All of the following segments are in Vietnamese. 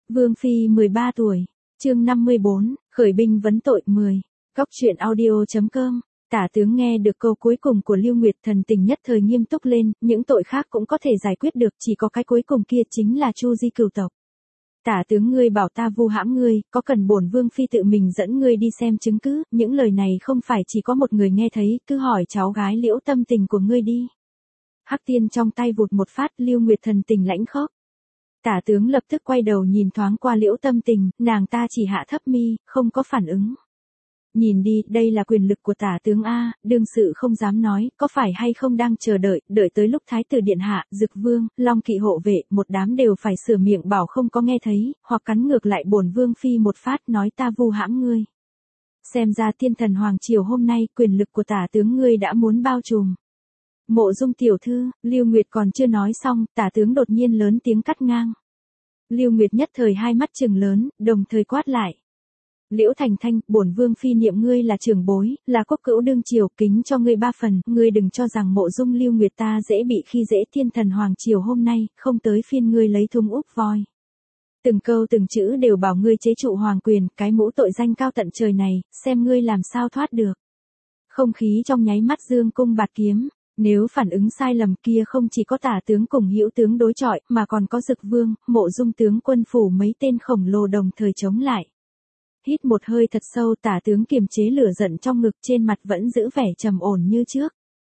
Vương Phi 13 tuổi, chương 54, khởi binh vấn tội 10. Góc truyện audio.com. Tả tướng nghe được câu cuối cùng của Lưu Nguyệt thần tình nhất thời nghiêm túc lên, những tội khác cũng có thể giải quyết được, chỉ có cái cuối cùng kia chính là Chu Di cửu tộc. Tả tướng ngươi bảo ta vu hãm ngươi, có cần bổn Vương Phi tự mình dẫn ngươi đi xem chứng cứ, những lời này không phải chỉ có một người nghe thấy, cứ hỏi cháu gái Liễu Tâm Tình của ngươi đi. Hắc tiên trong tay vụt một phát, Lưu Nguyệt thần tình lãnh khốc. Tả tướng lập tức quay đầu nhìn thoáng qua Liễu Tâm Tình, nàng ta chỉ hạ thấp mi, không có phản ứng. Nhìn đi, đây là quyền lực của tả tướng A, đương sự không dám nói, có phải hay không đang chờ đợi, đợi tới lúc Thái tử Điện Hạ, Dực Vương, Long Kỵ hộ vệ, một đám đều phải sửa miệng bảo không có nghe thấy, hoặc cắn ngược lại bổn Vương Phi một phát nói ta vu hãm ngươi. Xem ra thiên thần Hoàng Triều hôm nay, quyền lực của tả tướng ngươi đã muốn bao trùm. Mộ Dung tiểu thư, Lưu Nguyệt còn chưa nói xong, tả tướng đột nhiên lớn tiếng cắt ngang. Lưu Nguyệt nhất thời hai mắt trừng lớn, đồng thời quát lại. Liễu Thành Thanh, bổn Vương Phi niệm ngươi là trưởng bối, là quốc cữu đương triều, kính cho ngươi 3 phần, ngươi đừng cho rằng Mộ Dung Lưu Nguyệt ta dễ bị khi dễ, thiên thần Hoàng Triều hôm nay, không tới phiên ngươi lấy thung úp voi. Từng câu từng chữ đều bảo ngươi chế trụ hoàng quyền, cái mũ tội danh cao tận trời này, xem ngươi làm sao thoát được. Không khí trong nháy mắt dương cung bạt kiếm. Nếu phản ứng sai lầm kia không chỉ có tả tướng cùng hữu tướng đối chọi, mà còn có Dực Vương, Mộ Dung tướng quân phủ mấy tên khổng lồ đồng thời chống lại. Hít một hơi thật sâu, tả tướng kiềm chế lửa giận trong ngực, trên mặt vẫn giữ vẻ trầm ổn như trước.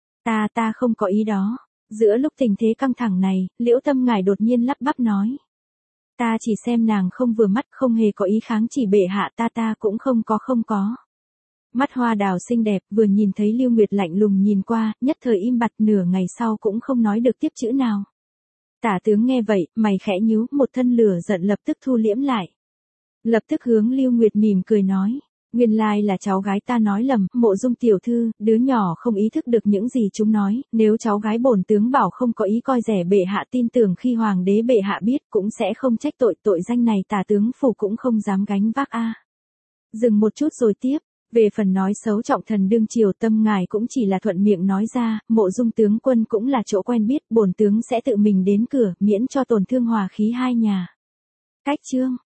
Ta không có ý đó. Giữa lúc tình thế căng thẳng này, Liễu Tâm ngài đột nhiên lắp bắp nói. Ta chỉ xem nàng không vừa mắt, không hề có ý kháng chỉ bệ hạ, ta cũng không có. Mắt hoa đào xinh đẹp, vừa nhìn thấy Lưu Nguyệt lạnh lùng nhìn qua, nhất thời im bặt, nửa ngày sau cũng không nói được tiếp chữ nào. Tả tướng nghe vậy, mày khẽ nhíu, một thân lửa giận lập tức thu liễm lại. Lập tức hướng Lưu Nguyệt mỉm cười nói, nguyên lai là cháu gái ta nói lầm, Mộ Dung tiểu thư, đứa nhỏ không ý thức được những gì chúng nói, nếu cháu gái bổn tướng bảo không có ý coi rẻ bệ hạ, tin tưởng khi hoàng đế bệ hạ biết cũng sẽ không trách tội danh này tả tướng phủ cũng không dám gánh vác a. Dừng một chút rồi tiếp. Về phần nói xấu trọng thần đương triều, tâm ngài cũng chỉ là thuận miệng nói ra, Mộ Dung tướng quân cũng là chỗ quen biết, bổn tướng sẽ tự mình đến cửa, miễn cho tổn thương hòa khí hai nhà. Cách chương.